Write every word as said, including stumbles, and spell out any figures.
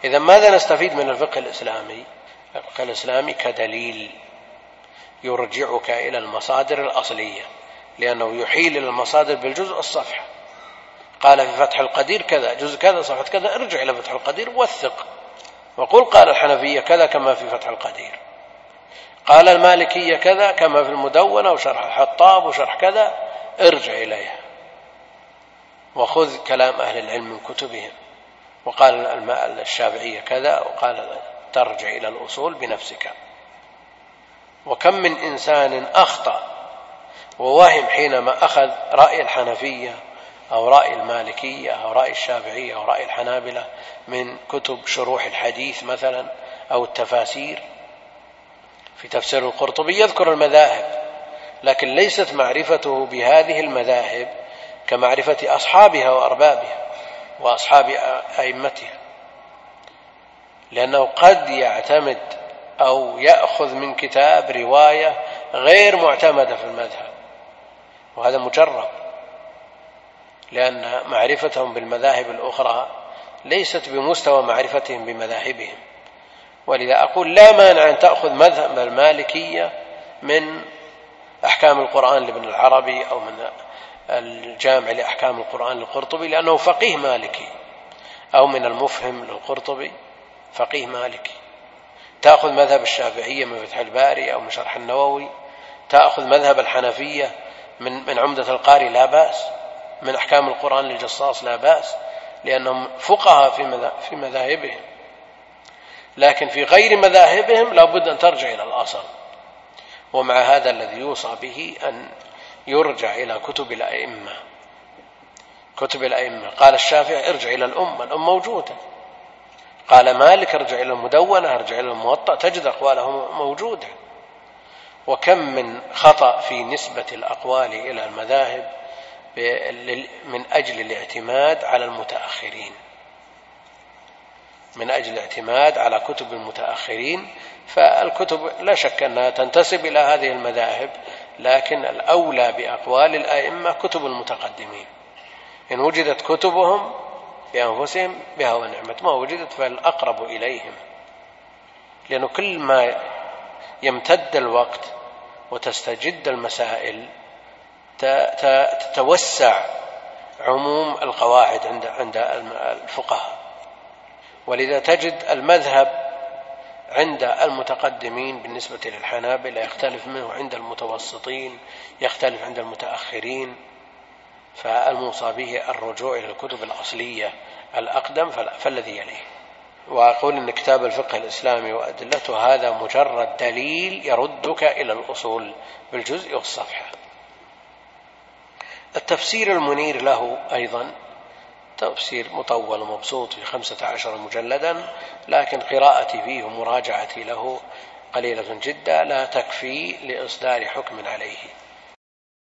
إذا ماذا نستفيد من الفقه الإسلامي؟ الفقه الإسلامي كدليل يرجعك إلى المصادر الأصلية، لأنه يحيل إلى المصادر بالجزء الصفحة. قال في فتح القدير كذا جزء كذا صفحة كذا، ارجع إلى فتح القدير وثق وقل قال الحنفية كذا كما في فتح القدير، قال المالكية كذا كما في المدونة وشرح الحطاب وشرح كذا، ارجع إليها وخذ كلام أهل العلم من كتبهم. وقال الشافعية كذا، وقال ترجع إلى الأصول بنفسك. وكم من إنسان أخطأ ووهم حينما أخذ رأي الحنفية أو رأي المالكية أو رأي الشافعية أو رأي الحنابلة من كتب شروح الحديث مثلا أو التفاسير. في تفسير القرطبي يذكر المذاهب، لكن ليست معرفته بهذه المذاهب كمعرفة أصحابها وأربابها وأصحاب أئمتها، لأنه قد يعتمد أو يأخذ من كتاب رواية غير معتمدة في المذهب، وهذا مجرب، لأن معرفتهم بالمذاهب الأخرى ليست بمستوى معرفتهم بمذاهبهم. ولذا أقول لا مانع أن تأخذ مذهب المالكية من أحكام القرآن لابن العربي أو من الجامع لأحكام القرآن للقرطبي لأنه فقيه مالكي، أو من المفهم للقرطبي فقيه مالكي. تأخذ مذهب الشافعية من فتح الباري أو من شرح النووي، تأخذ مذهب الحنفية من من عمدة القاري لا بأس، من أحكام القرآن للجصاص لا بأس، لأنهم فقهاء في مذاهبهم. لكن في غير مذاهبهم لا بد أن ترجع إلى الأصل. ومع هذا الذي يوصى به أن يرجع إلى كتب الأئمة. كتب الأئمة قال الشافعي ارجع إلى الأمة، الأمة موجودة. قال مالك ارجع إلى المدونة، ارجع إلى الموطأ، تجد أقواله موجودة. وكم من خطأ في نسبة الأقوال إلى المذاهب من أجل الاعتماد على المتأخرين، من أجل الاعتماد على كتب المتأخرين. فالكتب لا شك أنها تنتسب إلى هذه المذاهب، لكن الأولى بأقوال الأئمة كتب المتقدمين. إن وجدت كتبهم في أنفسهم بها ونعمت، ما وجدت فالأقرب إليهم، لأنه كل ما يمتد الوقت وتستجد المسائل تتوسع عموم القواعد عند عند الفقهاء. ولذا تجد المذهب عند المتقدمين بالنسبة للحنابلة يختلف منه عند المتوسطين، يختلف عند المتأخرين. فالموصى به الرجوع إلى الكتب الأصلية الأقدم فالذي يليه. وأقول إن كتاب الفقه الإسلامي وأدلته هذا مجرد دليل يردك إلى الأصول بالجزء والصفحة. التفسير المنير له أيضا تفسير مطول ومبسوط في خمسة عشر مجلدا، لكن قراءتي فيه ومراجعتي له قليلة جدا لا تكفي لإصدار حكم عليه.